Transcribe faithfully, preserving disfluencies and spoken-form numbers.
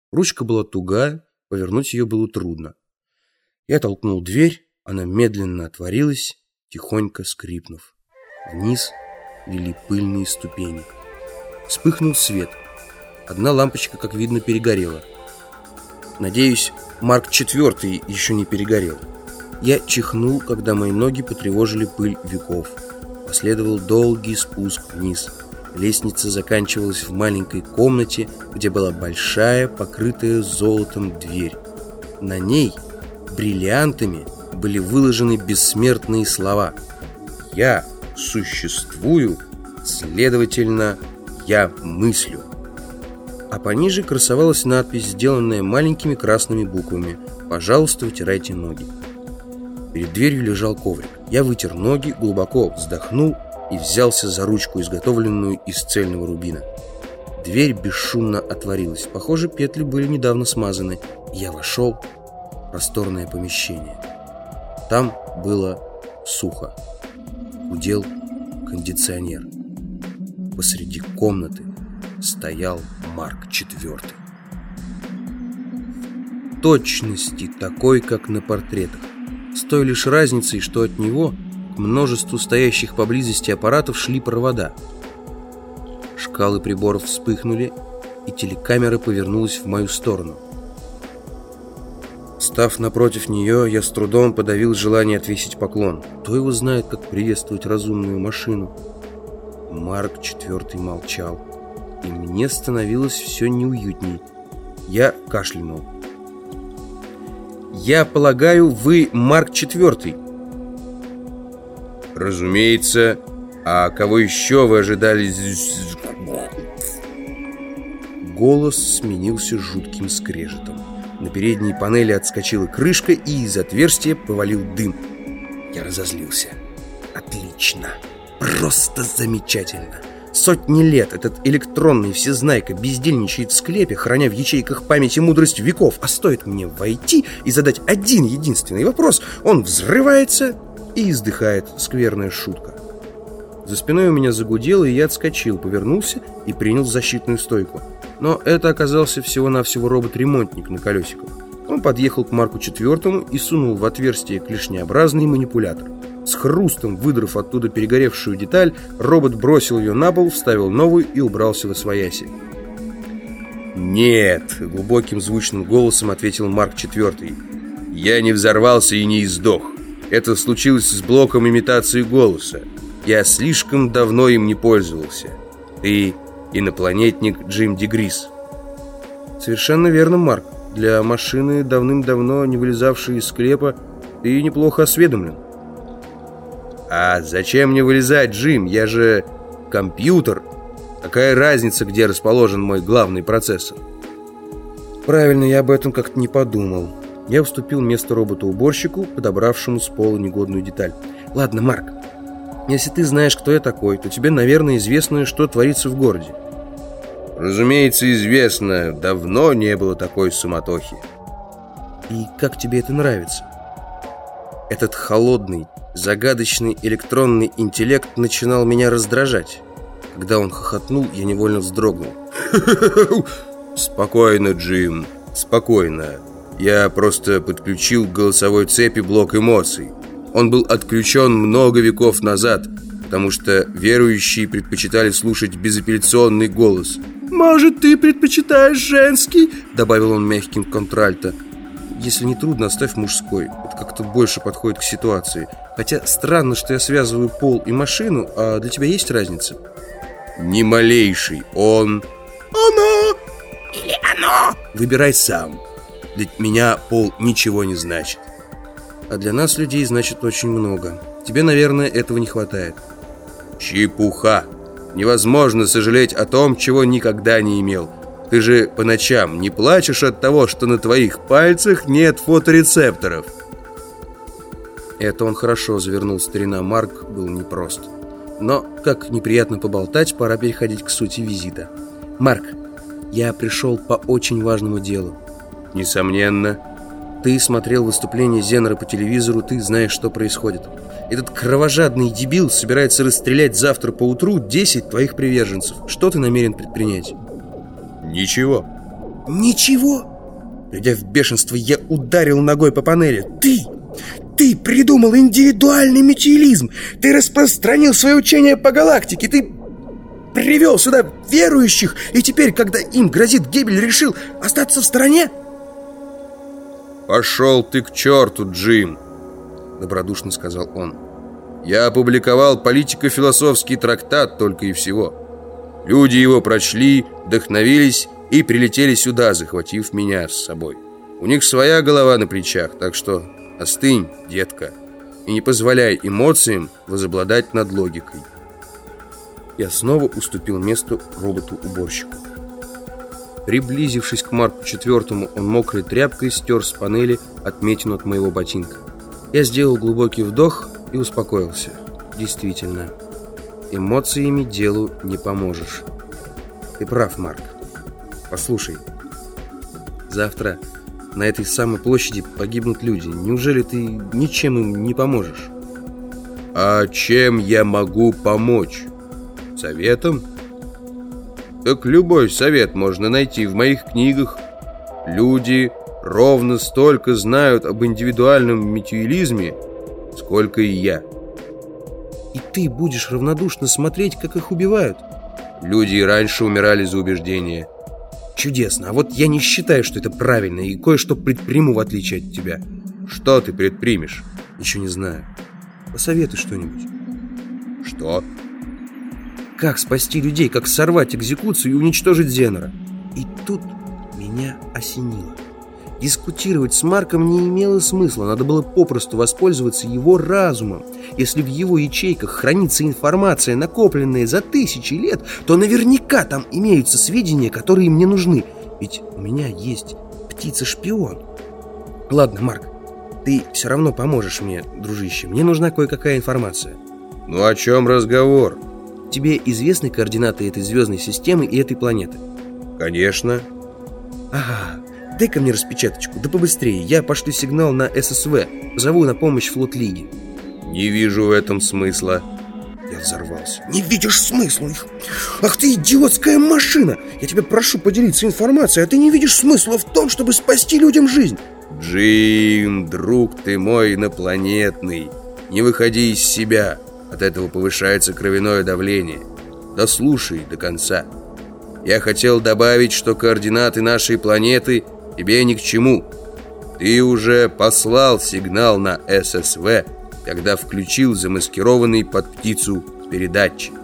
Ручка была тугая, повернуть ее было трудно. Я толкнул дверь, она медленно отворилась, тихонько скрипнув. Вниз вели пыльные ступени. Вспыхнул свет. Одна лампочка, как видно, перегорела. Надеюсь, Марк четвёртый еще не перегорел. Я чихнул, когда мои ноги потревожили пыль веков. Последовал долгий спуск вниз. Лестница заканчивалась в маленькой комнате, где была большая, покрытая золотом дверь. На ней бриллиантами были выложены бессмертные слова: «Я существую, следовательно, я мыслю». А пониже красовалась надпись, сделанная маленькими красными буквами: «Пожалуйста, вытирайте ноги». Перед дверью лежал коврик. Я вытер ноги, глубоко вздохнул и взялся за ручку, изготовленную из цельного рубина. Дверь бесшумно отворилась. Похоже, петли были недавно смазаны. Я вошел в просторное помещение. Там было сухо. Гудел кондиционер. Посреди комнаты стоял Марк четвёртый. В точности такой, как на портретах. С той лишь разницей, что от него к множеству стоящих поблизости аппаратов шли провода. Шкалы приборов вспыхнули, и телекамера повернулась в мою сторону. Став напротив нее, я с трудом подавил желание отвесить поклон. Кто его знает, как приветствовать разумную машину? Марк четвёртый молчал, и мне становилось все неуютней. Я кашлянул. «Я полагаю, вы Марк четвёртый?» «Разумеется. А кого еще вы ожидали?» Голос сменился жутким скрежетом. На передней панели отскочила крышка, и из отверстия повалил дым. Я разозлился. «Отлично! Просто замечательно! Сотни лет этот электронный всезнайка бездельничает в склепе, храня в ячейках память и мудрость веков, а стоит мне войти и задать один единственный вопрос, он взрывается и издыхает. Скверная шутка». За спиной у меня загудело, и я отскочил, повернулся и принял защитную стойку. Но это оказался всего-навсего робот-ремонтник на колесиках. Он подъехал к Марку четвёртому и сунул в отверстие клешнеобразный манипулятор. С хрустом выдрав оттуда перегоревшую деталь, робот бросил ее на пол, вставил новую и убрался восвояси. «Нет», — глубоким звучным голосом ответил Марк четвёртый. «Я не взорвался и не издох. Это случилось с блоком имитации голоса. Я слишком давно им не пользовался. Ты инопланетник Джим Дегрис». «Совершенно верно, Марк. Для машины, давным-давно не вылезавшей из склепа, ты неплохо осведомлен». «А зачем мне вылезать, Джим? Я же компьютер. Какая разница, где расположен мой главный процессор?» «Правильно, я об этом как-то не подумал». Я уступил место роботу-уборщику, подобравшему с пола негодную деталь. «Ладно, Марк, если ты знаешь, кто я такой, то тебе, наверное, известно, что творится в городе». «Разумеется, известно. Давно не было такой суматохи». «И как тебе это нравится?» Этот холодный, загадочный электронный интеллект начинал меня раздражать. Когда он хохотнул, я невольно вздрогнул. «Спокойно, Джим, спокойно. Я просто подключил к голосовой цепи блок эмоций. Он был отключен много веков назад, потому что верующие предпочитали слушать безапелляционный голос». «Может, ты предпочитаешь женский?» добавил он мягким контральто. «Если не трудно, оставь мужской. Это как-то больше подходит к ситуации. Хотя странно, что я связываю пол и машину. А для тебя есть разница?» «Ни малейшей. Он...» «Она!» «Или оно!» «Выбирай сам. Для меня пол ничего не значит». «А для нас, людей, значит очень много. Тебе, наверное, этого не хватает». «Чепуха! Невозможно сожалеть о том, чего никогда не имел. Ты же по ночам не плачешь от того, что на твоих пальцах нет фоторецепторов». Это он хорошо завернул. Старина Марк был непрост. Но, как неприятно поболтать, пора переходить к сути визита. «Марк, я пришел по очень важному делу». «Несомненно». «Ты смотрел выступление Зенера по телевизору, ты знаешь, что происходит. Этот кровожадный дебил собирается расстрелять завтра поутру десять твоих приверженцев. Что ты намерен предпринять?» «Ничего. Ничего? Придя в бешенство, я ударил ногой по панели. Ты! Ты придумал индивидуальный метеоризм! Ты распространил свое учение по галактике! Ты привел сюда верующих! И теперь, когда им грозит гибель, решил остаться в стороне? «Пошел ты к черту, Джим!» — добродушно сказал он. «Я опубликовал политико-философский трактат только и всего. Люди его прочли, вдохновились и прилетели сюда, захватив меня с собой. У них своя голова на плечах, так что остынь, детка, и не позволяй эмоциям возобладать над логикой». Я снова уступил место роботу-уборщику. Приблизившись к Марку четвертому, он мокрой тряпкой стер с панели отметину от моего ботинка. Я сделал глубокий вдох и успокоился. Действительно, эмоциями делу не поможешь. Ты прав, Марк. Послушай, завтра на этой самой площади погибнут люди. Неужели ты ничем им не поможешь? А чем я могу помочь? Советом? Так любой совет можно найти в моих книгах. Люди ровно столько знают об индивидуальном метеоризме, сколько и я. И ты будешь равнодушно смотреть, как их убивают? Люди и раньше умирали за убеждения. Чудесно, а вот я не считаю, что это правильно, и кое-что предприму, в отличие от тебя. Что ты предпримешь? Еще не знаю. Посоветуй что-нибудь. Что? Как спасти людей, как сорвать экзекуцию и уничтожить Зенера? И тут меня осенило. Дискутировать с Марком не имело смысла. Надо было попросту воспользоваться его разумом. Если в его ячейках хранится информация, накопленная за тысячи лет, то наверняка там имеются сведения, которые мне нужны. Ведь у меня есть птица-шпион. Ладно, Марк, ты все равно поможешь мне, дружище. Мне нужна кое-какая информация. Ну о чем разговор? Тебе известны координаты этой звездной системы и этой планеты? Конечно. Ага, дай-ка мне распечаточку, да побыстрее. Я пошлю сигнал на эс эс вэ, позову на помощь флот Лиги. Не вижу в этом смысла. Я взорвался. Не видишь смысла? Ах ты идиотская машина! Я тебя прошу поделиться информацией, а ты не видишь смысла в том, чтобы спасти людям жизнь. Джим, друг ты мой инопланетный, не выходи из себя. От этого повышается кровяное давление. Дослушай до конца. Я хотел добавить, что координаты нашей планеты тебе ни к чему. Ты уже послал сигнал на эс эс вэ, когда включил замаскированный под птицу передатчик.